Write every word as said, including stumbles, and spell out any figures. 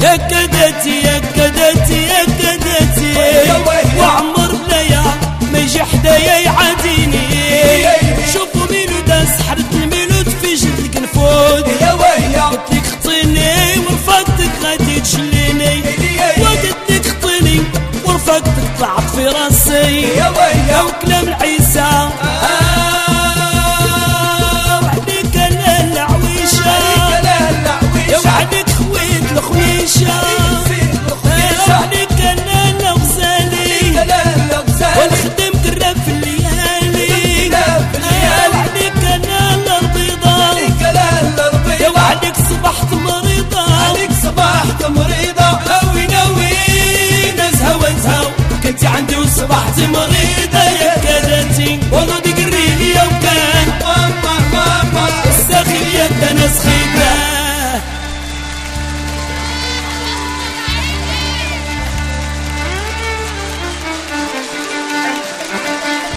يا كدتي يا كدتي يا كدتي وعمر بلايا ما يجي حدايا يعاديني. شوفوا ميلود سحرت الميلود في جدك نفود قلت لك خطيني ورفقتك غادي تجليني وقلت لك خطيني ورفقتك طلعت في راسي. وكلام العيسى